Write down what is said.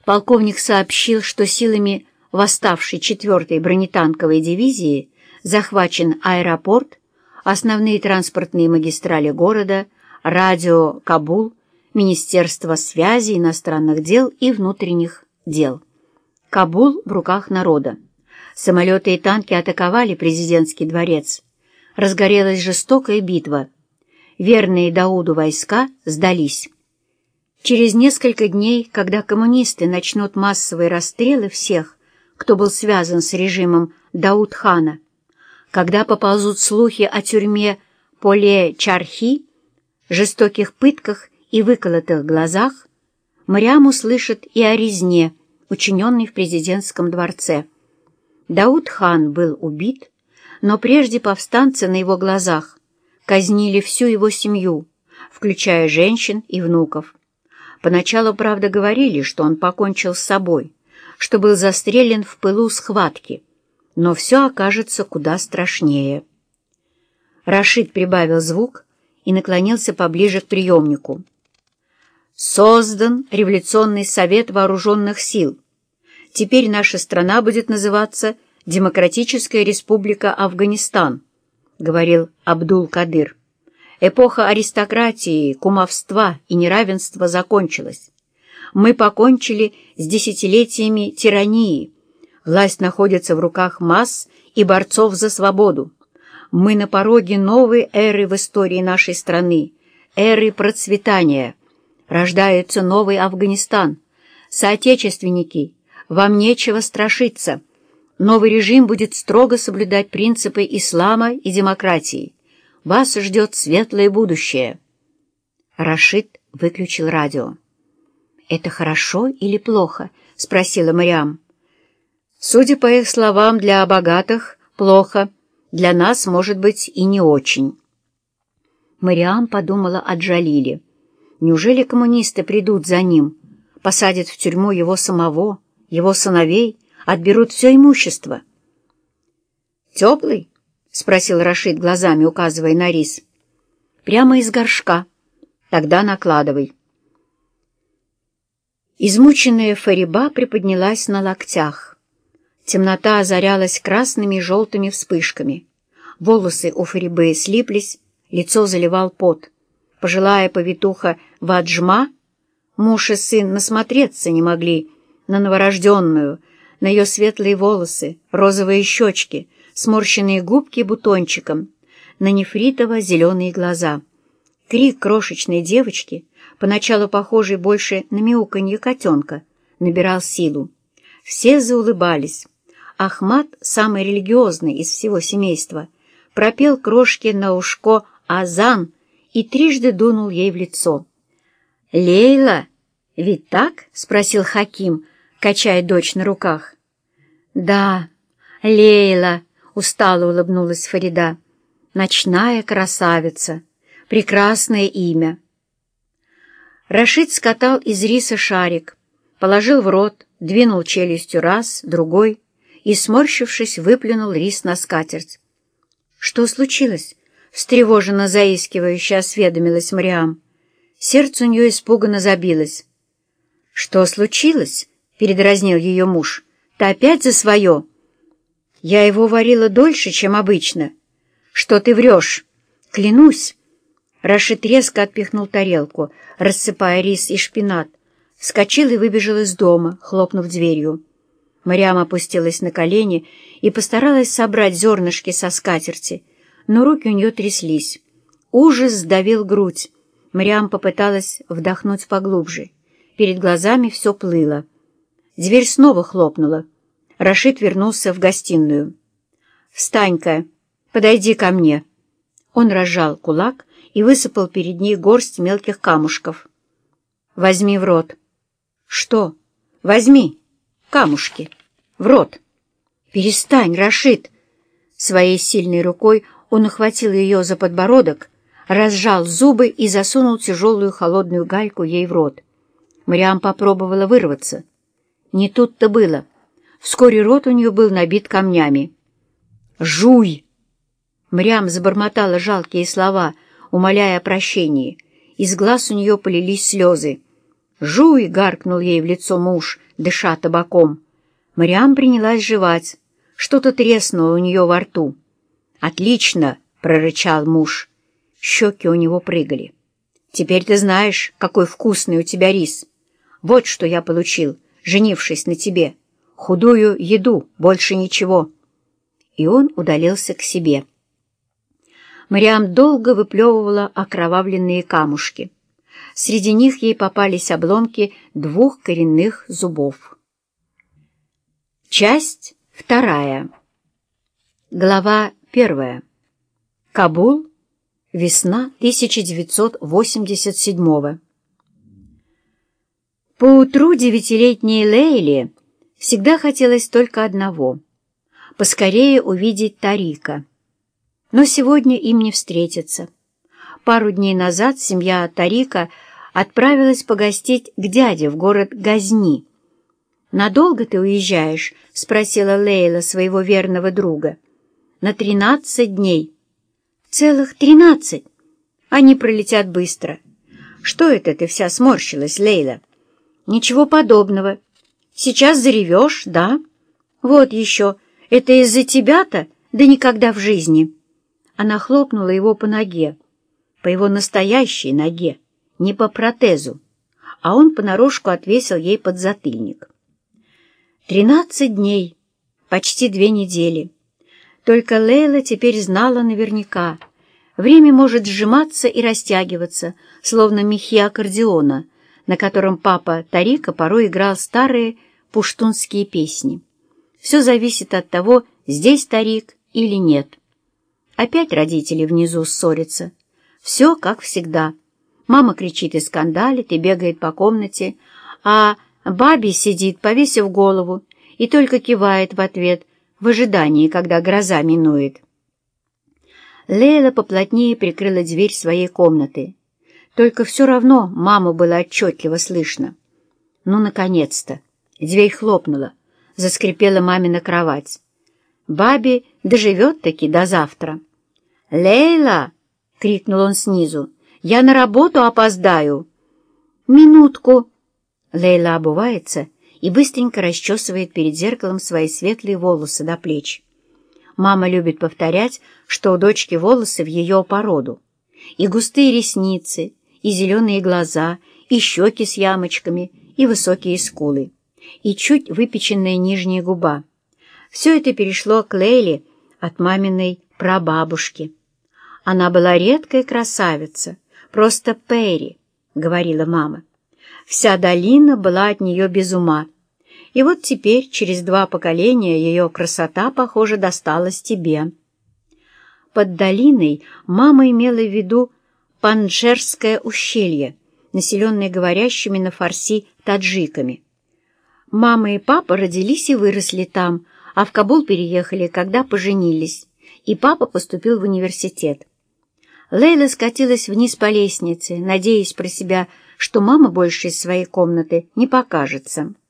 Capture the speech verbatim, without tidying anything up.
Полковник сообщил, что силами восставшей четвёртой бронетанковой дивизии захвачен аэропорт, основные транспортные магистрали города, радио Кабул, Министерство связи, иностранных дел и внутренних дел. Кабул в руках народа. Самолеты и танки атаковали президентский дворец. Разгорелась жестокая битва. Верные Дауду войска сдались. Через несколько дней, когда коммунисты начнут массовые расстрелы всех, кто был связан с режимом Дауд-хана, когда поползут слухи о тюрьме Поле-Чархи, жестоких пытках и выколотых глазах, Мариам услышит и о резне, учиненной в президентском дворце. Дауд-хан был убит, но прежде повстанцы на его глазах казнили всю его семью, включая женщин и внуков. Поначалу, правда, говорили, что он покончил с собой, что был застрелен в пылу схватки, но все окажется куда страшнее. Рашид прибавил звук и наклонился поближе к приемнику. «Создан Революционный совет вооруженных сил. Теперь наша страна будет называться Демократическая республика Афганистан», — говорил Абдул-Кадыр. «Эпоха аристократии, кумовства и неравенства закончилась. Мы покончили с десятилетиями тирании. Власть находится в руках масс и борцов за свободу. Мы на пороге новой эры в истории нашей страны, эры процветания. Рождается новый Афганистан. Соотечественники, вам нечего страшиться. Новый режим будет строго соблюдать принципы ислама и демократии. Вас ждет светлое будущее». Рашид выключил радио. «Это хорошо или плохо?» — спросила Мариам. «Судя по их словам, для богатых — плохо. Для нас, может быть, и не очень». Мариам подумала о Джалиле. Неужели коммунисты придут за ним, посадят в тюрьму его самого, его сыновей, отберут все имущество? «Теплый?» — спросил Рашид глазами, указывая на рис. «Прямо из горшка. Тогда накладывай». Измученная Фариба приподнялась на локтях. Темнота озарялась красными и желтыми вспышками. Волосы у Фарибы слиплись, лицо заливал пот. Пожилая повитуха Ваджма, муж и сын, насмотреться не могли на новорожденную, на ее светлые волосы, розовые щечки, сморщенные губки бутончиком, на нефритово-зеленые глаза. Крик крошечной девочки, поначалу похожей больше на мяуканье котенка, набирал силу. Все заулыбались. Ахмад, самый религиозный из всего семейства, пропел крошке на ушко азан и трижды дунул ей в лицо. «Лейла, ведь так?» — спросил Хаким, качая дочь на руках. «Да, Лейла», — устало улыбнулась Фарида. «Ночная красавица. Прекрасное имя». Рашид скатал из риса шарик, положил в рот, двинул челюстью раз, другой и, сморщившись, выплюнул рис на скатерть. «Что случилось?» — встревоженно заискивающе осведомилась Мариам. Сердце у нее испуганно забилось. «Что случилось?» — передразнил ее муж. «Ты опять за свое?» «Я его варила дольше, чем обычно». «Что ты врешь?» «Клянусь!» Рашид резко отпихнул тарелку, рассыпая рис и шпинат, вскочил и выбежал из дома, хлопнув дверью. Мариам опустилась на колени и постаралась собрать зернышки со скатерти, но руки у нее тряслись. Ужас сдавил грудь. Мариам попыталась вдохнуть поглубже. Перед глазами все плыло. Дверь снова хлопнула. Рашид вернулся в гостиную. «Встань-ка, подойди ко мне». Он разжал кулак и высыпал перед ней горсть мелких камушков. «Возьми в рот». «Что?» «Возьми камушки в рот». «Перестань, Рашид!» Своей сильной рукой он ухватил ее за подбородок, разжал зубы и засунул тяжелую холодную гальку ей в рот. Мариам попробовала вырваться. Не тут-то было. Вскоре рот у нее был набит камнями. «Жуй!» Мариам забормотала жалкие слова, умоляя о прощении. Из глаз у нее полились слезы. «Жуй!» — гаркнул ей в лицо муж, дыша табаком. Мариам принялась жевать. Что-то треснуло у нее во рту. «Отлично!» — прорычал муж. Щеки у него прыгали. «Теперь ты знаешь, какой вкусный у тебя рис. Вот что я получил, женившись на тебе. Худую еду, больше ничего». И он удалился к себе. Мариам долго выплевывала окровавленные камушки. Среди них ей попались обломки двух коренных зубов. Часть вторая. Глава первая. Кабул. Весна тысяча девятьсот восемьдесят седьмого. Поутру девятилетней Лейле всегда хотелось только одного — поскорее увидеть Тарика. Но сегодня им не встретиться. Пару дней назад семья Тарика отправилась погостить к дяде в город Газни. «Надолго ты уезжаешь?» — спросила Лейла своего верного друга. «На тринадцать дней». «Целых тринадцать? Они пролетят быстро». «Что это ты вся сморщилась, Лейла?» «Ничего подобного. Сейчас заревешь, да? Вот еще. Это из-за тебя-то? Да никогда в жизни». Она хлопнула его по ноге, по его настоящей ноге, не по протезу, а он понарошку отвесил ей подзатыльник. Тринадцать дней, почти две недели. Только Лейла теперь знала наверняка. Время может сжиматься и растягиваться, словно мехи аккордеона, на котором папа Тарика порой играл старые пуштунские песни. Все зависит от того, здесь Тарик или нет. Опять родители внизу ссорятся. Все как всегда. Мама кричит и скандалит, и бегает по комнате, а Баби сидит, повесив голову, и только кивает в ответ, в ожидании, когда гроза минует. Лейла поплотнее прикрыла дверь своей комнаты. Только все равно маму было отчетливо слышно. Ну, наконец-то! Дверь хлопнула, заскрипела мамина кровать. Баби доживет-таки до завтра. «Лейла!» — крикнул он снизу. «Я на работу опоздаю!» «Минутку!» Лейла обувается и быстренько расчесывает перед зеркалом свои светлые волосы до плеч. Мама любит повторять, что у дочки волосы в ее породу. И густые ресницы, и зеленые глаза, и щеки с ямочками, и высокие скулы, и чуть выпеченная нижняя губа. Все это перешло к Лейле от маминой прабабушки. Она была редкая красавица, просто Перри, — говорила мама. Вся долина была от нее без ума. И вот теперь, через два поколения, ее красота, похоже, досталась тебе. Под долиной мама имела в виду Панджшерское ущелье, населенное говорящими на фарси таджиками. Мама и папа родились и выросли там, а в Кабул переехали, когда поженились, и папа поступил в университет. Лейла скатилась вниз по лестнице, надеясь про себя, что мама больше из своей комнаты не покажется.